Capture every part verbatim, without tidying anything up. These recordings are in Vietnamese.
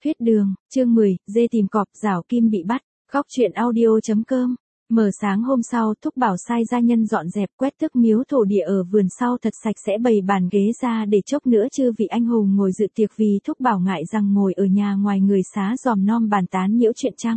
Huyết đường, chương mười, dê tìm cọp, Giảo Kim bị bắt. Góc truyện audio.com. Mở sáng hôm sau, Thúc Bảo sai gia nhân dọn dẹp quét tước miếu thổ địa ở vườn sau thật sạch sẽ, bày bàn ghế ra để chốc nữa chư vị anh hùng ngồi dự tiệc, vì Thúc Bảo ngại rằng ngồi ở nhà ngoài người xá dòm nom bàn tán nhiễu chuyện trăng.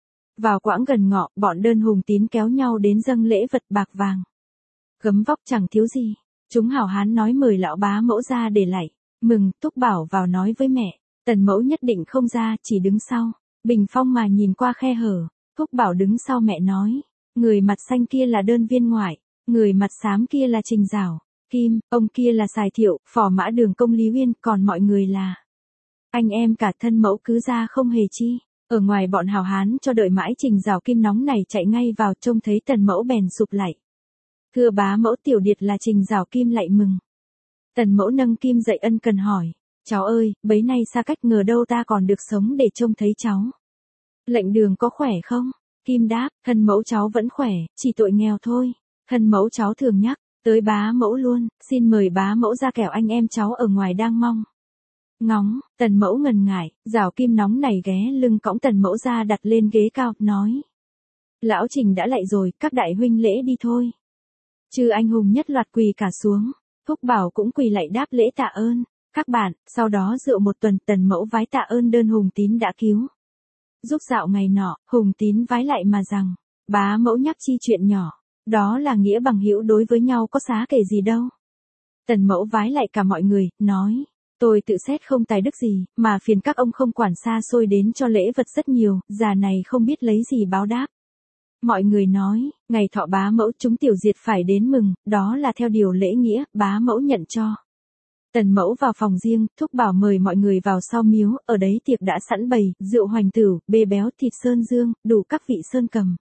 Vào quãng gần ngọ, bọn Đơn Hùng Tín kéo nhau đến dâng lễ vật bạc vàng. Gấm vóc chẳng thiếu gì. Chúng hảo hán nói mời lão bá mẫu ra để lạy. Mừng, Thúc Bảo vào nói với mẹ. Tần mẫu nhất định không ra, chỉ đứng sau. Bình phong mà nhìn qua khe hở. Thúc Bảo đứng sau mẹ nói. Người mặt xanh kia là Đơn viên ngoại. Người mặt xám kia là Trình Giảo Kim. Ông kia là Sài Thiệu, phò mã Đường công Lý Uyên. Còn mọi người là anh em cả thân mẫu cứ ra không hề chi. Ở ngoài bọn hào hán cho đợi mãi, Trình Giảo Kim nóng này chạy ngay vào, trông thấy Tần mẫu bèn sụp lạy. Thưa bá mẫu, tiểu điệt là Trình Giảo Kim lạy mừng. Tần mẫu nâng Kim dậy ân cần hỏi. Cháu ơi, bấy nay xa cách, ngờ đâu ta còn được sống để trông thấy cháu. Lệnh Đường có khỏe không? Kim đáp, thân mẫu cháu vẫn khỏe, chỉ tội nghèo thôi. Thân mẫu cháu thường nhắc tới bá mẫu luôn, xin mời bá mẫu ra, kẻo anh em cháu ở ngoài đang mong ngóng. Tần mẫu ngần ngại, Giảo Kim nóng này ghé lưng cõng Tần mẫu ra đặt lên ghế cao, nói. Lão Trình đã lạy rồi, các đại huynh lễ đi thôi. Chư anh hùng nhất loạt quỳ cả xuống. Thúc Bảo cũng quỳ lạy đáp lễ tạ ơn. Các bạn, sau đó rượu một tuần, Tần mẫu vái tạ ơn Đơn Hùng Tín đã cứu giúp dạo ngày nọ. Hùng Tín vái lại mà rằng, bá mẫu nhắc chi chuyện nhỏ, đó là nghĩa bằng hữu, đối với nhau có xá kể gì đâu. Tần mẫu vái lại cả mọi người, nói. Tôi tự xét không tài đức gì, mà phiền các ông không quản xa xôi đến cho lễ vật rất nhiều, già này không biết lấy gì báo đáp. Mọi người nói, ngày thọ bá mẫu chúng tiểu diệt phải đến mừng, đó là theo điều lễ nghĩa, bá mẫu nhận cho. Tần mẫu vào phòng riêng, Thúc Bảo mời mọi người vào sau miếu, ở đấy tiệc đã sẵn bày, rượu hoành tửu, bê béo, thịt sơn dương, đủ các vị sơn cầm.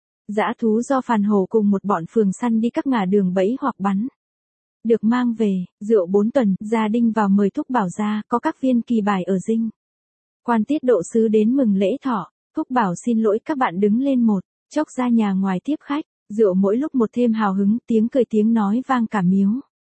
Dã thú do phàn hổ cùng một bọn phường săn đi các ngả đường bẫy hoặc bắn. Được mang về, rượu bốn tuần, gia đình vào mời Thúc Bảo ra, có các viên kỳ bài ở dinh. Quan tiết độ sứ đến mừng lễ thọ, Thúc Bảo xin lỗi các bạn đứng lên một, chốc ra nhà ngoài tiếp khách, rượu mỗi lúc một thêm hào hứng, tiếng cười tiếng nói vang cả miếu.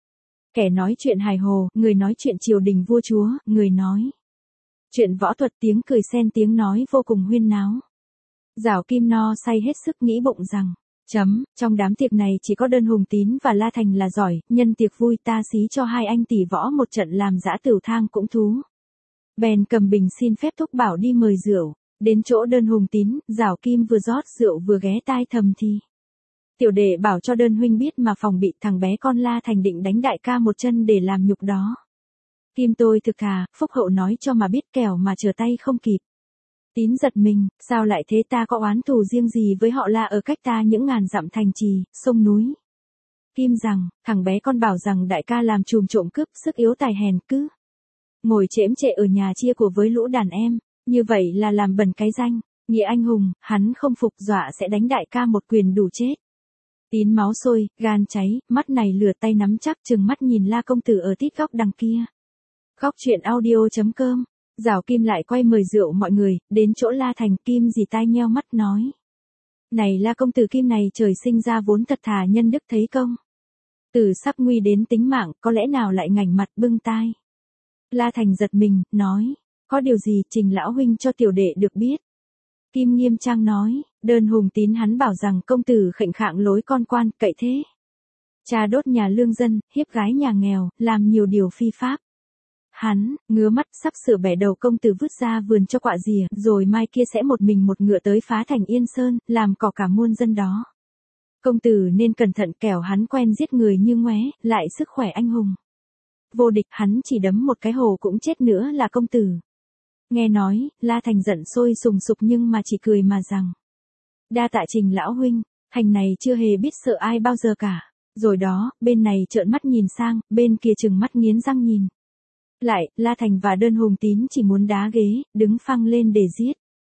Kẻ nói chuyện hài hồ, người nói chuyện triều đình vua chúa, người nói chuyện võ thuật, tiếng cười xen tiếng nói vô cùng huyên náo. Giảo Kim no say hết sức, nghĩ bụng rằng, chấm, trong đám tiệc này chỉ có Đơn Hùng Tín và La Thành là giỏi, nhân tiệc vui ta xí cho hai anh tỷ võ một trận làm dã tửu thang cũng thú. Bèn cầm bình xin phép Thúc Bảo đi mời rượu, đến chỗ Đơn Hùng Tín, Giảo Kim vừa rót rượu vừa ghé tai thầm thì. Tiểu đệ bảo cho Đơn huynh biết mà phòng bị, thằng bé con La Thành định đánh đại ca một chân để làm nhục đó. Kim tôi thực thà, phúc hậu nói cho mà biết, kẻo mà trở tay không kịp. Tín giật mình, sao lại thế, ta có oán thù riêng gì với họ La ở cách ta những ngàn dặm thành trì, sông núi. Kim rằng, thằng bé con bảo rằng đại ca làm trùm trộm cướp, sức yếu tài hèn, cứ ngồi chễm chệ ở nhà chia của với lũ đàn em, như vậy là làm bẩn cái danh nghĩa anh hùng, hắn không phục, dọa sẽ đánh đại ca một quyền đủ chết. Tín máu sôi, gan cháy, mắt này lửa, tay nắm chắc, chừng mắt nhìn La công tử ở tít góc đằng kia. Góc truyện audio.com. Giảo Kim lại quay mời rượu mọi người, đến chỗ La Thành. Kim dì tai nheo mắt nói. Này La công tử, Kim này trời sinh ra vốn thật thà, nhân đức thấy công. Từ sắp nguy đến tính mạng, có lẽ nào lại ngảnh mặt bưng tai. La Thành giật mình, nói. Có điều gì, Trình lão huynh cho tiểu đệ được biết. Kim nghiêm trang nói, Đơn Hùng Tín hắn bảo rằng công tử khệnh khạng lối con quan, cậy thế. Cha đốt nhà lương dân, hiếp gái nhà nghèo, làm nhiều điều phi pháp. Hắn, ngứa mắt, sắp sửa bẻ đầu công tử vứt ra vườn cho quạ rìa, rồi mai kia sẽ một mình một ngựa tới phá thành Yên Sơn, làm cỏ cả muôn dân đó. Công tử nên cẩn thận, kẻo hắn quen giết người như ngoé, lại sức khỏe anh hùng vô địch, hắn chỉ đấm một cái hồ cũng chết nữa là công tử. Nghe nói, La Thành giận sôi sùng sục nhưng mà chỉ cười mà rằng. Đa tạ Trình lão huynh, Thành này chưa hề biết sợ ai bao giờ cả. Rồi đó, bên này trợn mắt nhìn sang, bên kia trừng mắt nghiến răng nhìn lại. La Thành và Đơn Hùng Tín chỉ muốn đá ghế, đứng phăng lên để giết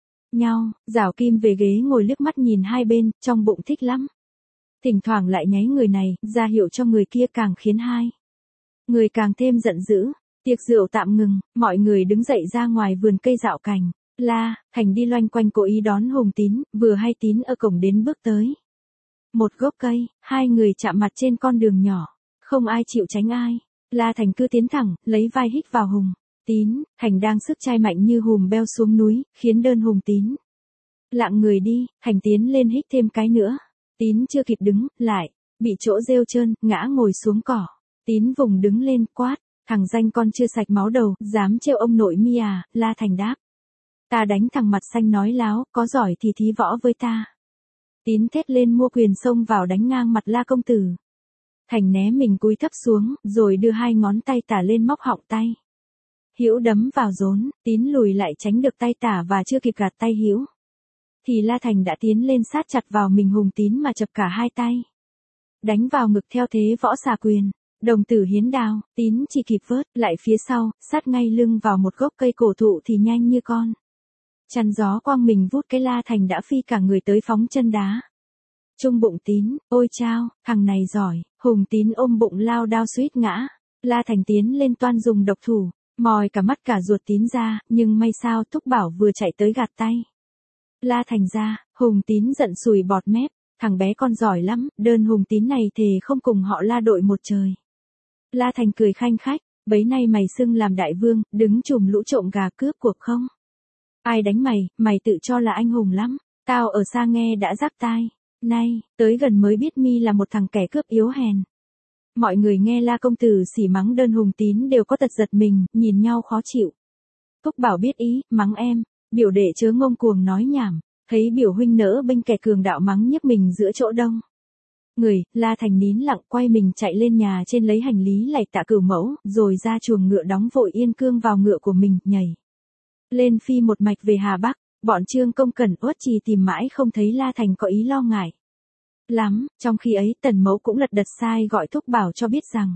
nhau. Giảo Kim về ghế ngồi liếc mắt nhìn hai bên, trong bụng thích lắm. Thỉnh thoảng lại nháy người này, ra hiệu cho người kia, càng khiến hai người càng thêm giận dữ. Tiệc rượu tạm ngừng, mọi người đứng dậy ra ngoài vườn cây dạo cành. La Thành đi loanh quanh cố ý đón Hùng Tín, vừa hay Tín ở cổng đến bước tới một gốc cây, hai người chạm mặt trên con đường nhỏ, không ai chịu tránh ai. La Thành cứ tiến thẳng, lấy vai hít vào Hùng Tín, Thành đang sức trai mạnh như hùm beo xuống núi, khiến đơn Hùng Tín lạng người đi, Thành tiến lên hích thêm cái nữa. Tín chưa kịp đứng, lại, bị chỗ rêu trơn, ngã ngồi xuống cỏ. Tín vùng đứng lên, quát, thằng danh con chưa sạch máu đầu, dám trêu ông nội mi à, La Thành đáp. Ta đánh thằng mặt xanh nói láo, có giỏi thì thí võ với ta. Tín thét lên mua quyền xông vào đánh ngang mặt La công tử. Thành né mình cúi thấp xuống, rồi đưa hai ngón tay tả lên móc họng tay. Hữu đấm vào rốn, Tín lùi lại tránh được tay tả và chưa kịp gạt tay Hữu, thì La Thành đã tiến lên sát chặt vào mình Hùng Tín mà chập cả hai tay. Đánh vào ngực theo thế võ xà quyền. Đồng tử hiến đao, Tín chỉ kịp vớt lại phía sau, sát ngay lưng vào một gốc cây cổ thụ thì nhanh như con chắn gió quang mình vút cái La Thành đã phi cả người tới phóng chân đá. Trung bụng Tín, ôi chao, thằng này giỏi, Hùng Tín ôm bụng lao đao suýt ngã. La Thành tiến lên toan dùng độc thủ, mòi cả mắt cả ruột Tín ra, nhưng may sao Thúc Bảo vừa chạy tới gạt tay. La Thành ra, Hùng Tín giận sùi bọt mép, thằng bé con giỏi lắm, đơn Hùng Tín này thề không cùng họ La đội một trời. La Thành cười khanh khách, bấy nay mày xưng làm đại vương, đứng chùm lũ trộm gà cướp cuộc không? Ai đánh mày, mày tự cho là anh hùng lắm, tao ở xa nghe đã rắc tai, nay, tới gần mới biết mi là một thằng kẻ cướp yếu hèn. Mọi người nghe La công tử xỉ mắng đơn Hùng Tín đều có tật giật mình, nhìn nhau khó chịu. Thúc Bảo biết ý, mắng em, biểu đệ chớ ngông cuồng nói nhảm, thấy biểu huynh nỡ bênh kẻ cường đạo mắng nhức mình giữa chỗ đông người. La Thành nín lặng quay mình chạy lên nhà trên lấy hành lý lạy tạ cửu mẫu, rồi ra chuồng ngựa đóng vội yên cương vào ngựa của mình, nhảy lên phi một mạch về Hà Bắc. Bọn Trương Công Cẩn Uất Trì tìm mãi không thấy La Thành có ý lo ngại lắm, trong khi ấy Tần Mẫu cũng lật đật sai gọi Thúc Bảo cho biết rằng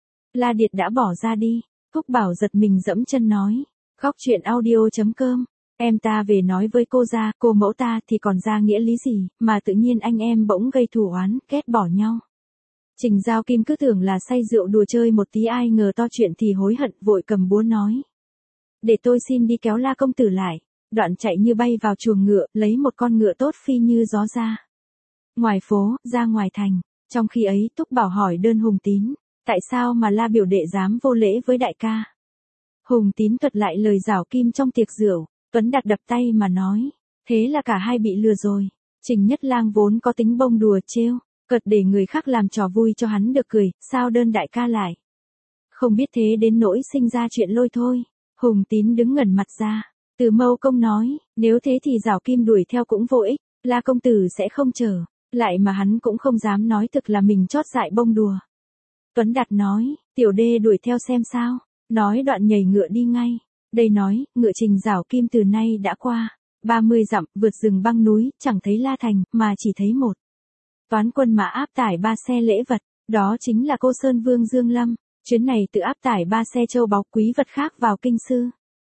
La Điệt đã bỏ ra đi. Thúc Bảo giật mình dẫm chân nói, khóc chuyện audio chấm com. Em ta về nói với cô ra, cô mẫu ta thì còn ra nghĩa lý gì, mà tự nhiên anh em bỗng gây thù oán, kết bỏ nhau. Trình Giao Kim cứ tưởng là say rượu đùa chơi một tí, ai ngờ to chuyện thì hối hận, vội cầm búa nói. Để tôi xin đi kéo La công tử lại. Đoạn chạy như bay vào chuồng ngựa, lấy một con ngựa tốt phi như gió ra ngoài phố, ra ngoài thành. Trong khi ấy Thúc Bảo hỏi đơn Hùng Tín, tại sao mà La biểu đệ dám vô lễ với đại ca? Hùng Tín thuật lại lời giảo kim trong tiệc rượu. Tuấn Đạt đập tay mà nói, thế là cả hai bị lừa rồi. Trình Nhất Lang vốn có tính bông đùa trêu cợt để người khác làm trò vui cho hắn được cười, sao đơn đại ca lại không biết thế đến nỗi sinh ra chuyện lôi thôi. Hùng Tín đứng ngẩn mặt ra. Từ Mâu Công nói, nếu thế thì giảo kim đuổi theo cũng vô ích, La công tử sẽ không trở lại, mà hắn cũng không dám nói thực là mình chót dại bông đùa. Tuấn Đạt nói, tiểu đê đuổi theo xem sao. Nói đoạn nhảy ngựa đi ngay. Đây nói, ngựa Trình giảo kim từ nay đã qua ba mươi dặm, vượt rừng băng núi, chẳng thấy La Thành, mà chỉ thấy một toán quân mã áp tải ba xe lễ vật, đó chính là Cô Sơn Vương Dương Lâm. Chuyến này tự áp tải ba xe châu báu quý vật khác vào kinh sư,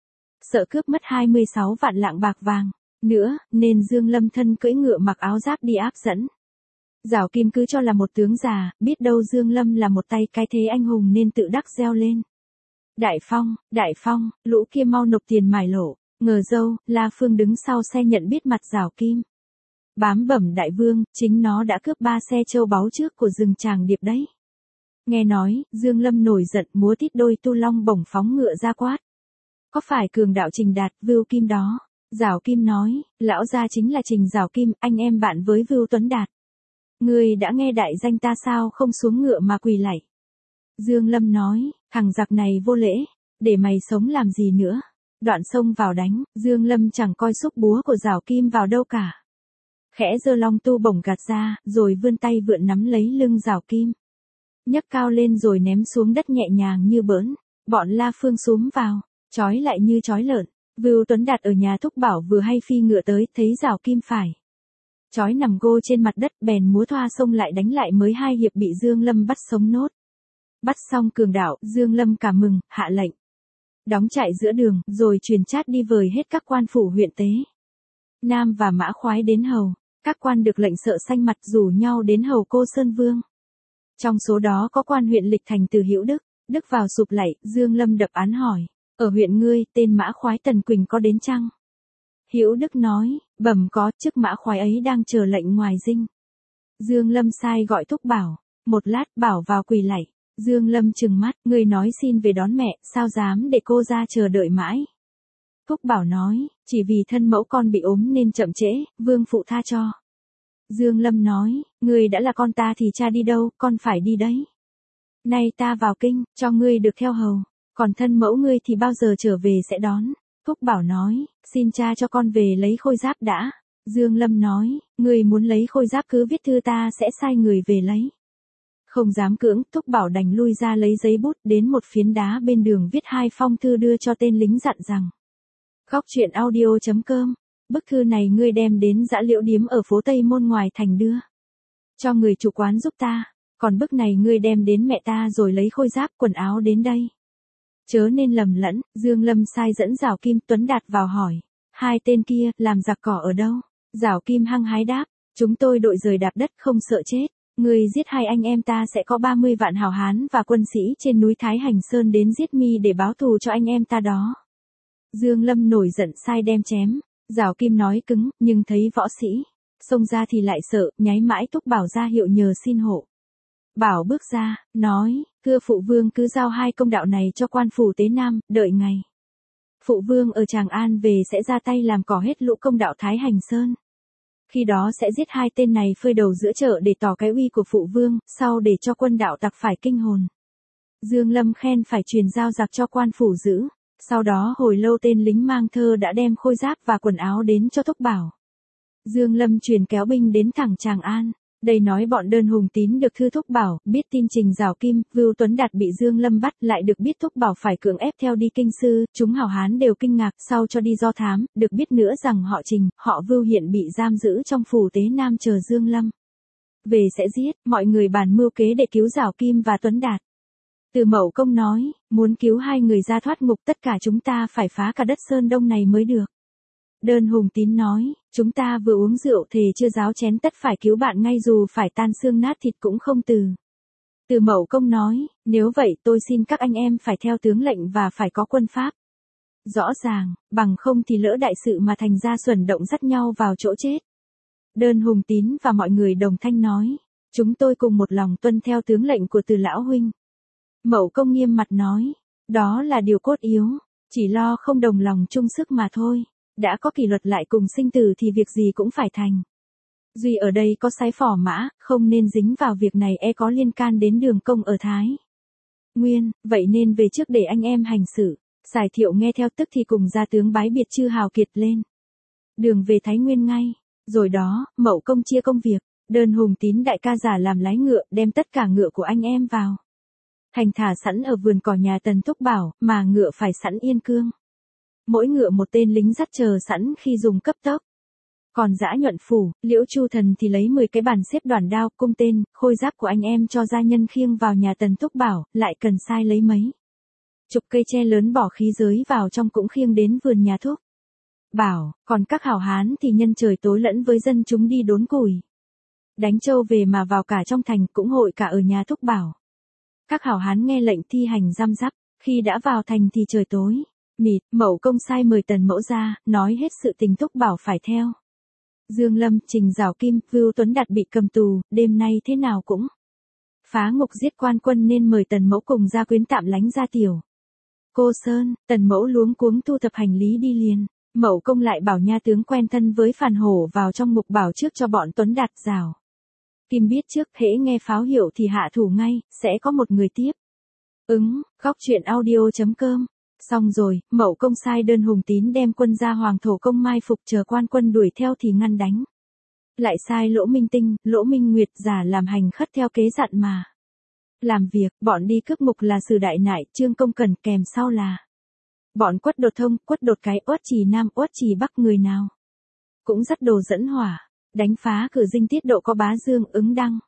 sợ cướp mất hai mươi sáu vạn lạng bạc vàng nữa, nên Dương Lâm thân cưỡi ngựa mặc áo giáp đi áp dẫn. Giảo kim cứ cho là một tướng già, biết đâu Dương Lâm là một tay cái thế anh hùng nên tự đắc reo lên. Đại Phong, Đại Phong, lũ kia mau nộp tiền mài lộ. Ngờ dâu, La Phương đứng sau xe nhận biết mặt giảo kim. Bám bẩm đại vương, chính nó đã cướp ba xe châu báu trước của rừng Tràng Điệp đấy. Nghe nói, Dương Lâm nổi giận múa tít đôi tu long bổng phóng ngựa ra quát. Có phải cường đạo Trình Đạt, Vưu Kim đó? Giảo Kim nói, lão gia chính là Trình Giảo Kim, anh em bạn với Vưu Tuấn Đạt. Ngươi đã nghe đại danh ta sao không xuống ngựa mà quỳ lạy? Dương Lâm nói, thằng giặc này vô lễ, để mày sống làm gì nữa? Đoạn xông vào đánh, Dương Lâm chẳng coi xúc búa của Giảo Kim vào đâu cả. Khẽ giơ long tu bổng gạt ra, rồi vươn tay vượn nắm lấy lưng Giảo Kim. Nhấc cao lên rồi ném xuống đất nhẹ nhàng như bỡn. Bọn La Phương xúm vào, trói lại như trói lợn. Vưu Tuấn Đạt ở nhà Thúc Bảo vừa hay phi ngựa tới, thấy Giảo Kim phải trói nằm gô trên mặt đất, bèn múa thoa xông lại đánh lại, mới hai hiệp bị Dương Lâm bắt sống nốt. Bắt xong cường đạo, Dương Lâm cảm mừng, hạ lệnh đóng trại giữa đường, rồi truyền chát đi vời hết các quan phủ huyện tế Nam và Mã Khoái đến hầu. Các quan được lệnh sợ xanh mặt rủ nhau đến hầu Cô Sơn Vương. Trong số đó có quan huyện Lịch Thành từ Hữu Đức. Đức vào sụp lạy, Dương Lâm đập án hỏi, ở huyện ngươi, tên Mã Khoái Tần Quỳnh có đến chăng? Hữu Đức nói, bẩm có, chức Mã Khoái ấy đang chờ lệnh ngoài dinh. Dương Lâm sai gọi Thúc Bảo. Một lát, Bảo vào quỳ lạy. Dương Lâm trừng mắt, người nói xin về đón mẹ, sao dám để cô ra chờ đợi mãi. Thúc Bảo nói, chỉ vì thân mẫu con bị ốm nên chậm trễ, vương phụ tha cho. Dương Lâm nói, người đã là con ta thì cha đi đâu, con phải đi đấy. Nay ta vào kinh, cho ngươi được theo hầu, còn thân mẫu ngươi thì bao giờ trở về sẽ đón. Thúc Bảo nói, xin cha cho con về lấy khôi giáp đã. Dương Lâm nói, ngươi muốn lấy khôi giáp cứ viết thư ta sẽ sai người về lấy. Không dám cưỡng, Thúc Bảo đành lui ra lấy giấy bút đến một phiến đá bên đường viết hai phong thư đưa cho tên lính dặn rằng. Góc truyện audio chấm com, bức thư này ngươi đem đến Dã Liễu Điếm ở phố Tây Môn ngoài thành đưa cho người chủ quán giúp ta, còn bức này ngươi đem đến mẹ ta rồi lấy khôi giáp quần áo đến đây. Chớ nên lầm lẫn, Dương Lâm sai dẫn Giảo Kim Tuấn Đạt vào hỏi, hai tên kia làm giặc cỏ ở đâu? Giảo Kim hăng hái đáp, chúng tôi đội rời đạp đất không sợ chết, ngươi giết hai anh em ta sẽ có ba mươi vạn hảo hán và quân sĩ trên núi Thái Hành Sơn đến giết mi để báo thù cho anh em ta đó. Dương Lâm nổi giận sai đem chém, Giảo Kim nói cứng, nhưng thấy võ sĩ xông ra thì lại sợ, nháy mãi Thúc Bảo ra hiệu nhờ xin hộ. Bảo bước ra, nói, thưa phụ vương cứ giao hai công đạo này cho quan phủ Tế Nam, đợi ngày phụ vương ở Tràng An về sẽ ra tay làm cỏ hết lũ công đạo Thái Hành Sơn. Khi đó sẽ giết hai tên này phơi đầu giữa chợ để tỏ cái uy của phụ vương, sau để cho quân đạo tặc phải kinh hồn. Dương Lâm khen phải truyền giao giặc cho quan phủ giữ. Sau đó hồi lâu tên lính mang thơ đã đem khôi giáp và quần áo đến cho Thúc Bảo. Dương Lâm truyền kéo binh đến thẳng Tràng An. Đây nói bọn Đơn Hùng Tín được thư Thúc Bảo, biết tin Trình Giảo Kim, Vưu Tuấn Đạt bị Dương Lâm bắt, lại được biết Thúc Bảo phải cưỡng ép theo đi kinh sư, chúng hảo hán đều kinh ngạc, sau cho đi do thám, được biết nữa rằng họ Trình, họ Vưu hiện bị giam giữ trong phủ Tế Nam chờ Dương Lâm về sẽ giết, mọi người bàn mưu kế để cứu Giảo Kim và Tuấn Đạt. Từ Mậu Công nói, muốn cứu hai người ra thoát ngục tất cả chúng ta phải phá cả đất Sơn Đông này mới được. Đơn Hùng Tín nói, chúng ta vừa uống rượu thề chưa ráo chén tất phải cứu bạn ngay dù phải tan xương nát thịt cũng không từ. Từ Mậu Công nói, nếu vậy tôi xin các anh em phải theo tướng lệnh và phải có quân pháp. Rõ ràng, bằng không thì lỡ đại sự mà thành ra xuẩn động dắt nhau vào chỗ chết. Đơn Hùng Tín và mọi người đồng thanh nói, chúng tôi cùng một lòng tuân theo tướng lệnh của Từ lão huynh. Mậu Công nghiêm mặt nói, đó là điều cốt yếu, chỉ lo không đồng lòng chung sức mà thôi, đã có kỷ luật lại cùng sinh tử thì việc gì cũng phải thành. Duy ở đây có sái phỏ mã, không nên dính vào việc này e có liên can đến Đường Công ở Thái Nguyên, vậy nên về trước để anh em hành xử. Giải Thiệu nghe theo tức thì cùng gia tướng bái biệt chư hào kiệt lên đường về Thái Nguyên ngay, rồi đó, Mậu Công chia công việc, Đơn Hùng Tín đại ca giả làm lái ngựa, đem tất cả ngựa của anh em vào thành thả sẵn ở vườn cỏ nhà Tần Thúc Bảo, mà ngựa phải sẵn yên cương. Mỗi ngựa một tên lính dắt chờ sẵn khi dùng cấp tốc. Còn Dã Nhuận Phủ, Liễu Chu Thần thì lấy mười cái bàn xếp đoàn đao, cung tên, khôi giáp của anh em cho gia nhân khiêng vào nhà Tần Thúc Bảo, lại cần sai lấy mấy chục cây tre lớn bỏ khí giới vào trong cũng khiêng đến vườn nhà Thúc Bảo, còn các hảo hán thì nhân trời tối lẫn với dân chúng đi đốn củi. Đánh trâu về mà vào cả trong thành cũng hội cả ở nhà Thúc Bảo. Các hảo hán nghe lệnh thi hành răm rắp, khi đã vào thành thì trời tối mịt, Mậu Công sai mời Tần Mẫu ra, nói hết sự tình Thúc Bảo phải theo. Dương Lâm, Trình Giảo Kim, Vưu Tuấn Đạt bị cầm tù, đêm nay thế nào cũng phá ngục giết quan quân nên mời Tần Mẫu cùng gia quyến tạm lánh ra tiểu Cô Sơn. Tần Mẫu luống cuống thu thập hành lý đi liền. Mậu Công lại bảo nha tướng quen thân với Phàn Hổ vào trong ngục bảo trước cho bọn Tuấn Đạt. Giảo Kim biết trước, hễ nghe pháo hiệu thì hạ thủ ngay, sẽ có một người tiếp ứng. Góc truyện audio chấm com. Xong rồi, Mậu Công sai Đơn Hùng Tín đem quân ra Hoàng Thổ Công mai phục chờ quan quân đuổi theo thì ngăn đánh. Lại sai Lỗ Minh Tinh, Lỗ Minh Nguyệt giả làm hành khất theo kế dặn mà làm việc. Bọn đi cướp ngục là Sử Đại Nại, Trương Công Cần, kèm sau là bọn Quất Đột Thông, Quất Đột Cái, Uất Trì Nam, Uất Trì Bắc, người nào cũng dắt đồ dẫn hỏa, đánh phá cửa dinh tiết độ có Bá Dương, Ứng Đăng,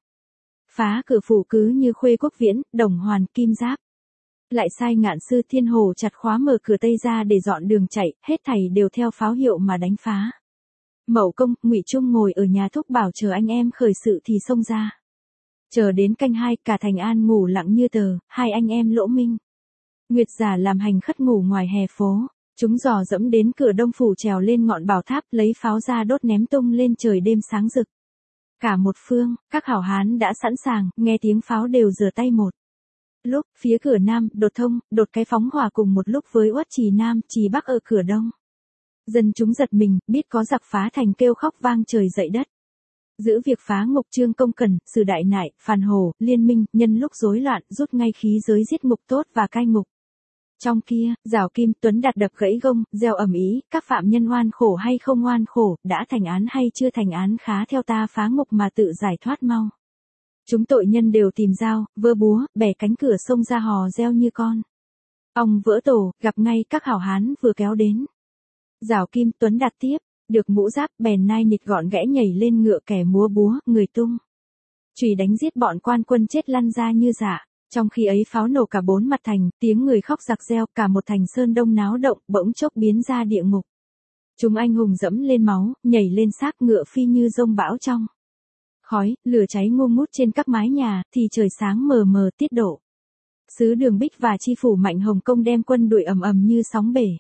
phá cửa phủ cứ như Khuê Quốc Viễn, Đồng Hoàn, Kim Giáp. Lại sai Ngạn Sư Thiên Hồ chặt khóa mở cửa Tây ra để dọn đường chạy, hết thảy đều theo pháo hiệu mà đánh phá. Mậu Công, Ngụy Trung ngồi ở nhà Thúc Bảo chờ anh em khởi sự thì xông ra. Chờ đến canh hai, cả thành An ngủ lặng như tờ, hai anh em Lỗ Minh Nguyệt giả làm hành khất ngủ ngoài hè phố. Chúng dò dẫm đến cửa Đông phủ trèo lên ngọn bảo tháp, lấy pháo ra đốt ném tung lên trời đêm sáng rực. Cả một phương, các hảo hán đã sẵn sàng, nghe tiếng pháo đều giơ tay một lúc, phía cửa Nam, đột thông, đột cái phóng hỏa cùng một lúc với Uất Trì Nam, Trì Bắc ở cửa Đông. Dân chúng giật mình, biết có giặc phá thành kêu khóc vang trời dậy đất. Giữ việc phá ngục Trương Công Cẩn, Sử Đại Nại, Phàn Hồ, Liên Minh, nhân lúc rối loạn, rút ngay khí giới giết ngục tốt và cai ngục. Trong kia, Giảo Kim, Tuấn Đạt đập gãy gông, gieo ầm ĩ, các phạm nhân oan khổ hay không oan khổ, đã thành án hay chưa thành án khá theo ta phá ngục mà tự giải thoát mau. Chúng tội nhân đều tìm dao, vơ búa, bẻ cánh cửa xông ra hò reo như con ong vỡ tổ, gặp ngay các hảo hán vừa kéo đến. Giảo Kim, Tuấn Đạt tiếp, được mũ giáp, bèn nai nịt gọn gẽ nhảy lên ngựa, kẻ múa búa, người tung chùy đánh giết bọn quan quân chết lăn ra như dạ. Trong khi ấy pháo nổ cả bốn mặt thành, tiếng người khóc giặc reo, cả một thành Sơn Đông náo động, bỗng chốc biến ra địa ngục. Chúng anh hùng dẫm lên máu, nhảy lên xác ngựa phi như rông bão trong khói, lửa cháy ngu ngút trên các mái nhà, thì trời sáng mờ mờ tiết độ. Sứ Đường Bích và chi phủ Mạnh Hồng Công đem quân đuổi ầm ầm như sóng bể.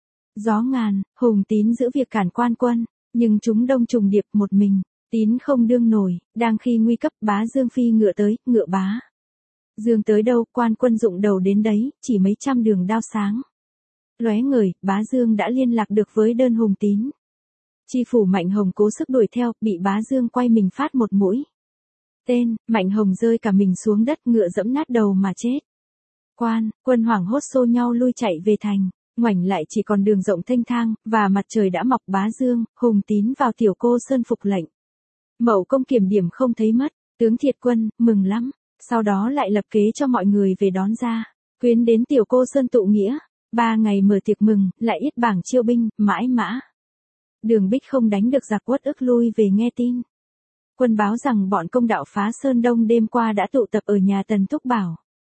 Gió ngàn, Hùng Tín giữ việc cản quan quân, nhưng chúng đông trùng điệp một mình, Tín không đương nổi, đang khi nguy cấp Bá Dương phi ngựa tới, ngựa Bá Dương tới đâu, quan quân dụng đầu đến đấy, chỉ mấy trăm đường đao sáng lóe ngời, Bá Dương đã liên lạc được với đơn Hùng Tín. Chi phủ Mạnh Hồng cố sức đuổi theo, bị Bá Dương quay mình phát một mũi tên, Mạnh Hồng rơi cả mình xuống đất, ngựa dẫm nát đầu mà chết. Quan, quân hoảng hốt xô nhau lui chạy về thành, ngoảnh lại chỉ còn đường rộng thênh thang, và mặt trời đã mọc. Bá Dương, Hùng Tín vào Tiểu Cô Sơn phục lệnh. Mậu Công kiểm điểm không thấy mất, tướng Thiệt Quân, mừng lắm, sau đó lại lập kế cho mọi người về đón ra, quyến đến Tiểu Cô Sơn tụ nghĩa, ba ngày mở tiệc mừng, lại yết bảng chiêu binh, mãi mã. Đường Bích không đánh được giặc uất ức lui về nghe tin. Quân báo rằng bọn công đạo phá Sơn Đông đêm qua đã tụ tập ở nhà Tần Thúc Bảo.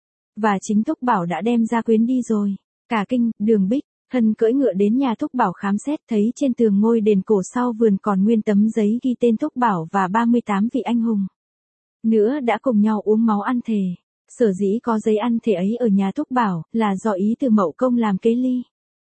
Và chính Thúc Bảo đã đem ra quyến đi rồi. Cả kinh, Đường Bích, Hân cưỡi ngựa đến nhà Thúc Bảo khám xét, thấy trên tường ngôi đền cổ sau vườn còn nguyên tấm giấy ghi tên Thúc Bảo và ba mươi tám vị anh hùng nữa đã cùng nhau uống máu ăn thề. Sở dĩ có giấy ăn thề ấy ở nhà Thúc Bảo, là do ý từ Mậu Công làm kế ly.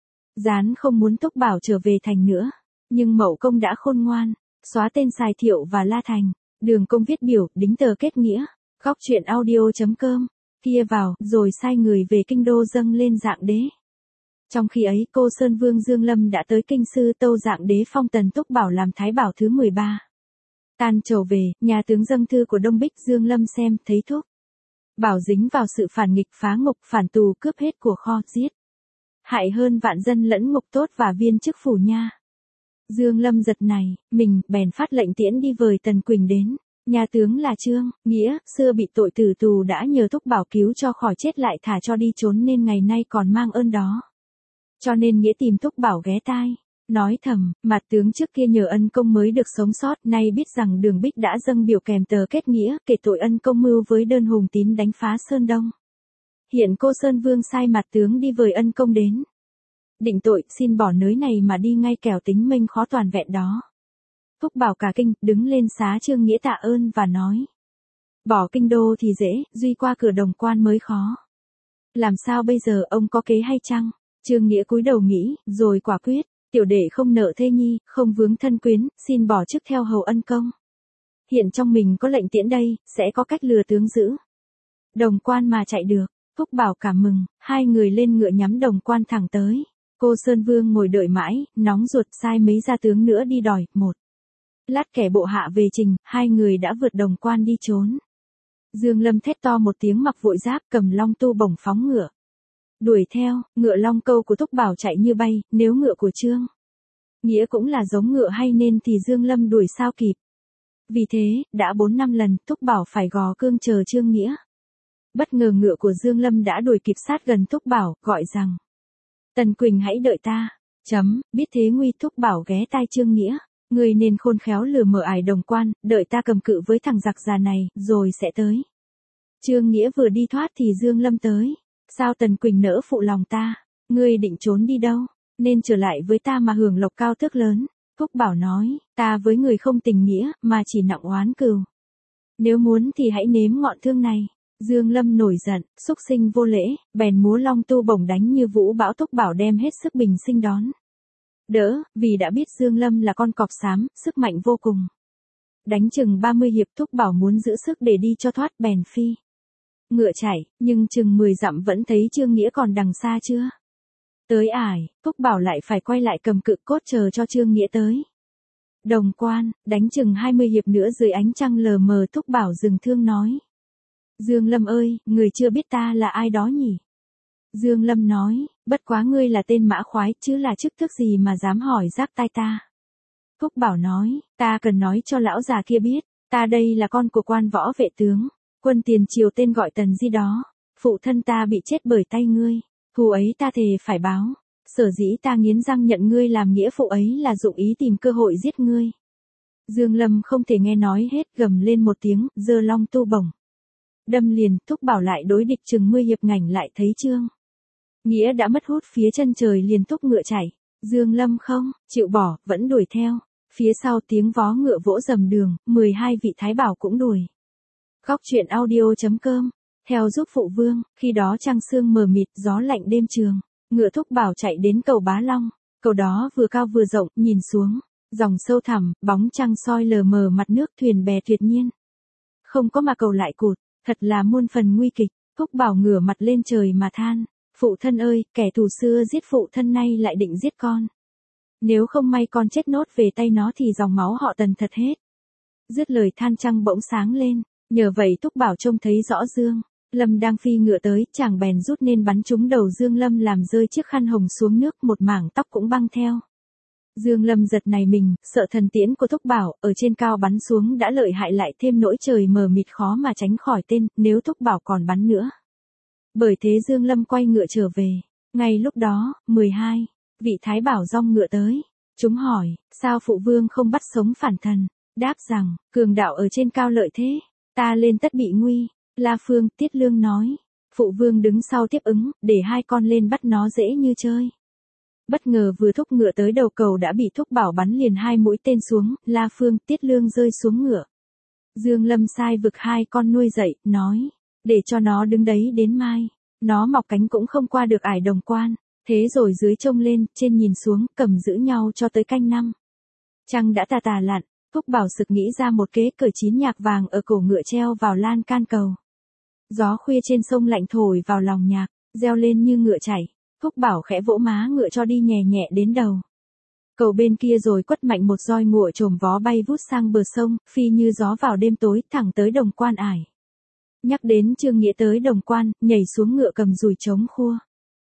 Gián không muốn Thúc Bảo trở về thành nữa. Nhưng Mậu Công đã khôn ngoan, xóa tên Sài Thiệu và La Thành. Đường Công viết biểu, đính tờ kết nghĩa. Góc truyện audio chấm com. Kia vào, rồi sai người về kinh đô dâng lên Dạng Đế. Trong khi ấy, cô Sơn Vương Dương Lâm đã tới kinh sư tâu Dạng Đế phong Tần Thúc Bảo làm Thái Bảo thứ mười ba. Tan trầu về, nhà tướng dâng thư của Đông Bích. Dương Lâm xem, thấy Thúc Bảo dính vào sự phản nghịch, phá ngục, phản tù, cướp hết của kho, giết hại hơn vạn dân lẫn ngục tốt và viên chức phủ nha. Dương Lâm giật này, mình, bèn phát lệnh tiễn đi vời Tần Quỳnh đến. Nhà tướng là Trương Nghĩa, xưa bị tội tử tù đã nhờ Thúc Bảo cứu cho khỏi chết lại thả cho đi trốn nên ngày nay còn mang ơn đó. Cho nên Nghĩa tìm Thúc Bảo ghé tai, nói thầm, mặt tướng trước kia nhờ ân công mới được sống sót, nay biết rằng Đường Bích đã dâng biểu kèm tờ kết nghĩa, kể tội ân công mưu với đơn Hùng Tín đánh phá Sơn Đông. Hiện cô Sơn Vương sai mặt tướng đi vời ân công đến. Định tội, xin bỏ nới này mà đi ngay, kẻo tính mênh khó toàn vẹn đó. Thúc Bảo cả kinh, đứng lên xá Trương Nghĩa tạ ơn và nói. Bỏ kinh đô thì dễ, duy qua cửa Đồng Quan mới khó. Làm sao bây giờ, ông có kế hay chăng? Trương Nghĩa cúi đầu nghĩ, rồi quả quyết, tiểu đệ không nợ thê nhi, không vướng thân quyến, xin bỏ chức theo hầu ân công. Hiện trong mình có lệnh tiễn đây, sẽ có cách lừa tướng giữ Đồng Quan mà chạy được. Thúc Bảo cảm mừng, hai người lên ngựa nhắm Đồng Quan thẳng tới. Cô Sơn Vương ngồi đợi mãi, nóng ruột, sai mấy gia tướng nữa đi đòi. Một lát kẻ bộ hạ về trình, hai người đã vượt Đồng Quan đi trốn. Dương Lâm thét to một tiếng, mặc vội giáp, cầm long tu bổng phóng ngựa đuổi theo. Ngựa Long Câu của Thúc Bảo chạy như bay, nếu ngựa của Trương Nghĩa cũng là giống ngựa hay nên thì Dương Lâm đuổi sao kịp. Vì thế, đã bốn năm lần, Thúc Bảo phải gò cương chờ Trương Nghĩa. Bất ngờ ngựa của Dương Lâm đã đuổi kịp sát gần Thúc Bảo, gọi rằng: Tần Quỳnh hãy đợi ta. Chấm, biết thế nguy. Thúc Bảo ghé tai Trương Nghĩa. Người nên khôn khéo lừa mở ải Đồng Quan, đợi ta cầm cự với thằng giặc già này, rồi sẽ tới. Trương Nghĩa vừa đi thoát thì Dương Lâm tới. Sao Tần Quỳnh nỡ phụ lòng ta? Ngươi định trốn đi đâu? Nên trở lại với ta mà hưởng lộc cao thước lớn. Thúc Bảo nói, ta với người không tình nghĩa, mà chỉ nặng oán cừu. Nếu muốn thì hãy nếm ngọn thương này. Dương Lâm nổi giận, xúc sinh vô lễ, bèn múa long tu bổng đánh như vũ bão. Thúc Bảo đem hết sức bình sinh đón đỡ, vì đã biết Dương Lâm là con cọp xám, sức mạnh vô cùng. Đánh chừng ba mươi hiệp, Thúc Bảo muốn giữ sức để đi cho thoát, bèn phi Ngựa chạy, nhưng chừng mười dặm vẫn thấy Trương Nghĩa còn đằng xa chưa. Tới ải, Thúc Bảo lại phải quay lại cầm cự cốt chờ cho Trương Nghĩa tới. Đồng Quan, đánh chừng hai mươi hiệp nữa dưới ánh trăng lờ mờ Thúc Bảo dừng thương nói. Dương Lâm ơi, người chưa biết ta là ai đó nhỉ? Dương Lâm nói, bất quá ngươi là tên mã khoái chứ là chức thức gì mà dám hỏi rác tai ta. Thúc Bảo nói, ta cần nói cho lão già kia biết, ta đây là con của quan võ vệ tướng, quân tiền triều tên gọi Tần Di đó, phụ thân ta bị chết bởi tay ngươi, thù ấy ta thề phải báo, sở dĩ ta nghiến răng nhận ngươi làm nghĩa phụ ấy là dụng ý tìm cơ hội giết ngươi. Dương Lâm không thể nghe nói hết, gầm lên một tiếng, giơ long tu bổng. Đâm liền, Thúc Bảo lại đối địch chừng mươi hiệp ngảnh lại thấy Trương Nghĩa đã mất hút phía chân trời liền thúc ngựa chạy. Dương Lâm không chịu bỏ, vẫn đuổi theo. Phía sau tiếng vó ngựa vỗ dầm đường, mười hai vị thái bảo cũng đuổi. Góc truyện audio chấm com, theo giúp phụ vương, khi đó trăng sương mờ mịt, gió lạnh đêm trường. Ngựa Thúc Bảo chạy đến cầu Bá Long, cầu đó vừa cao vừa rộng, nhìn xuống, dòng sâu thẳm, bóng trăng soi lờ mờ mặt nước, thuyền bè tuyệt nhiên. Không có mà cầu lại cụt, thật là muôn phần nguy kịch. Thúc Bảo ngửa mặt lên trời mà than, phụ thân ơi, kẻ thù xưa giết phụ thân nay lại định giết con. Nếu không may con chết nốt về tay nó thì dòng máu họ Tần thật hết. Dứt lời than trăng bỗng sáng lên, nhờ vậy Thúc Bảo trông thấy rõ Dương Lâm đang phi ngựa tới, chàng bèn rút nên bắn trúng đầu Dương Lâm làm rơi chiếc khăn hồng xuống nước, một mảng tóc cũng băng theo. Dương Lâm giật nảy mình, sợ thần tiễn của Thúc Bảo ở trên cao bắn xuống đã lợi hại lại thêm nỗi trời mờ mịt khó mà tránh khỏi tên, nếu Thúc Bảo còn bắn nữa. Bởi thế Dương Lâm quay ngựa trở về. Ngay lúc đó, mười hai vị thái bảo dong ngựa tới. Chúng hỏi, sao phụ vương không bắt sống phản thần? Đáp rằng, cường đạo ở trên cao lợi thế, ta lên tất bị nguy. La Phương, Tiết Lương nói, phụ vương đứng sau tiếp ứng, để hai con lên bắt nó dễ như chơi. Bất ngờ vừa thúc ngựa tới đầu cầu đã bị Thúc Bảo bắn liền hai mũi tên xuống, La Phương, Tiết Lương rơi xuống ngựa. Dương Lâm sai vực hai con nuôi dậy, nói, để cho nó đứng đấy đến mai. Nó mọc cánh cũng không qua được ải Đồng Quan. Thế rồi dưới trông lên, trên nhìn xuống, cầm giữ nhau cho tới canh năm. Trăng đã tà tà lặn, Thúc Bảo sực nghĩ ra một kế, cởi chín nhạc vàng ở cổ ngựa treo vào lan can cầu. Gió khuya trên sông lạnh thổi vào lòng nhạc, reo lên như ngựa chảy. Thúc Bảo khẽ vỗ má ngựa cho đi nhẹ nhẹ đến đầu cầu bên kia rồi quất mạnh một roi ngựa trồm vó bay vút sang bờ sông, phi như gió vào đêm tối, thẳng tới Đồng Quan ải. Nhắc đến Trương Nghĩa tới Đồng Quan, nhảy xuống ngựa cầm dùi trống khua.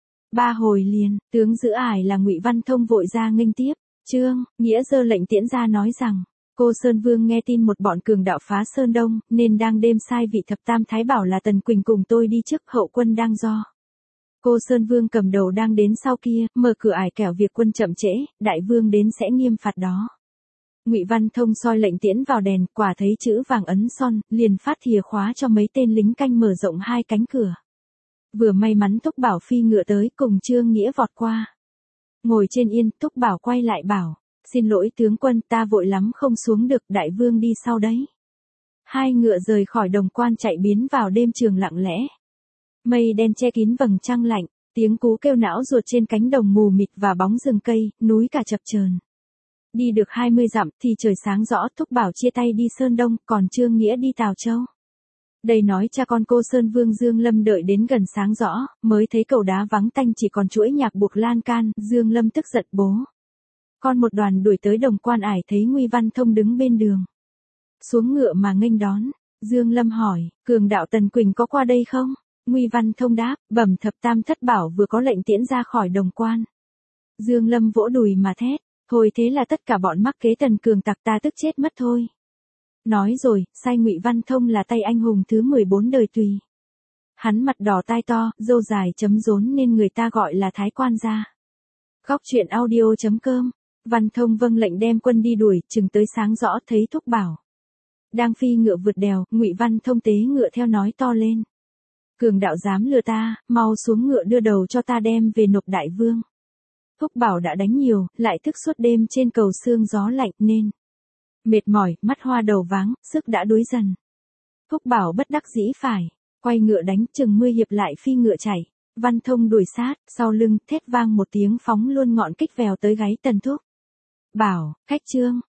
Ba hồi liền, tướng giữ ải là Ngụy Văn Thông vội ra nghênh tiếp. Trương Nghĩa giơ lệnh tiễn ra nói rằng, cô Sơn Vương nghe tin một bọn cường đạo phá Sơn Đông, nên đang đêm sai vị thập tam thái bảo là Tần Quỳnh cùng tôi đi trước, hậu quân đang do cô Sơn Vương cầm đầu đang đến sau kia, mở cửa ải kẻo việc quân chậm trễ, đại vương đến sẽ nghiêm phạt đó. Ngụy Văn Thông soi lệnh tiễn vào đèn, quả thấy chữ vàng ấn son, liền phát thìa khóa cho mấy tên lính canh mở rộng hai cánh cửa. Vừa may mắn Thúc Bảo phi ngựa tới, cùng Trương Nghĩa vọt qua. Ngồi trên yên, Thúc Bảo quay lại bảo, xin lỗi tướng quân, ta vội lắm không xuống được, đại vương đi sau đấy. Hai ngựa rời khỏi Đồng Quan chạy biến vào đêm trường lặng lẽ. Mây đen che kín vầng trăng lạnh, tiếng cú kêu não ruột trên cánh đồng mù mịt và bóng rừng cây, núi cả chập chờn. Đi được hai mươi dặm thì trời sáng rõ, Thúc Bảo chia tay đi Sơn Đông, còn Trương Nghĩa đi Tào Châu. Đây nói cha con cô Sơn Vương Dương Lâm đợi đến gần sáng rõ, mới thấy cầu đá vắng tanh chỉ còn chuỗi nhạc buộc lan can, Dương Lâm tức giận bố. Con một đoàn đuổi tới Đồng Quan ải thấy Ngụy Văn Thông đứng bên đường. Xuống ngựa mà nghênh đón, Dương Lâm hỏi, cường đạo Tần Quỳnh có qua đây không? Ngụy Văn Thông đáp, bẩm thập tam thất bảo vừa có lệnh tiễn ra khỏi Đồng Quan. Dương Lâm vỗ đùi mà thét, thôi thế là tất cả bọn mắc kế Tần cường tặc ta tức chết mất thôi. Nói rồi, sai Ngụy Văn Thông là tay anh hùng thứ mười bốn đời Tùy. Hắn mặt đỏ tai to, râu dài chấm rốn nên người ta gọi là Thái Quan gia. Góc truyện audio chấm com, Văn Thông vâng lệnh đem quân đi đuổi, chừng tới sáng rõ thấy Thúc Bảo đang phi ngựa vượt đèo, Ngụy Văn Thông tế ngựa theo nói to lên. Cường đạo dám lừa ta, mau xuống ngựa đưa đầu cho ta đem về nộp đại vương. Thúc Bảo đã đánh nhiều, lại thức suốt đêm trên cầu sương gió lạnh nên mệt mỏi, mắt hoa đầu váng, sức đã đuối dần. Thúc Bảo bất đắc dĩ phải quay ngựa đánh, chừng mươi hiệp lại phi ngựa chạy. Văn Thông đuổi sát, sau lưng thét vang một tiếng phóng luôn ngọn kích vèo tới gáy Tần Thúc Bảo, khách Trương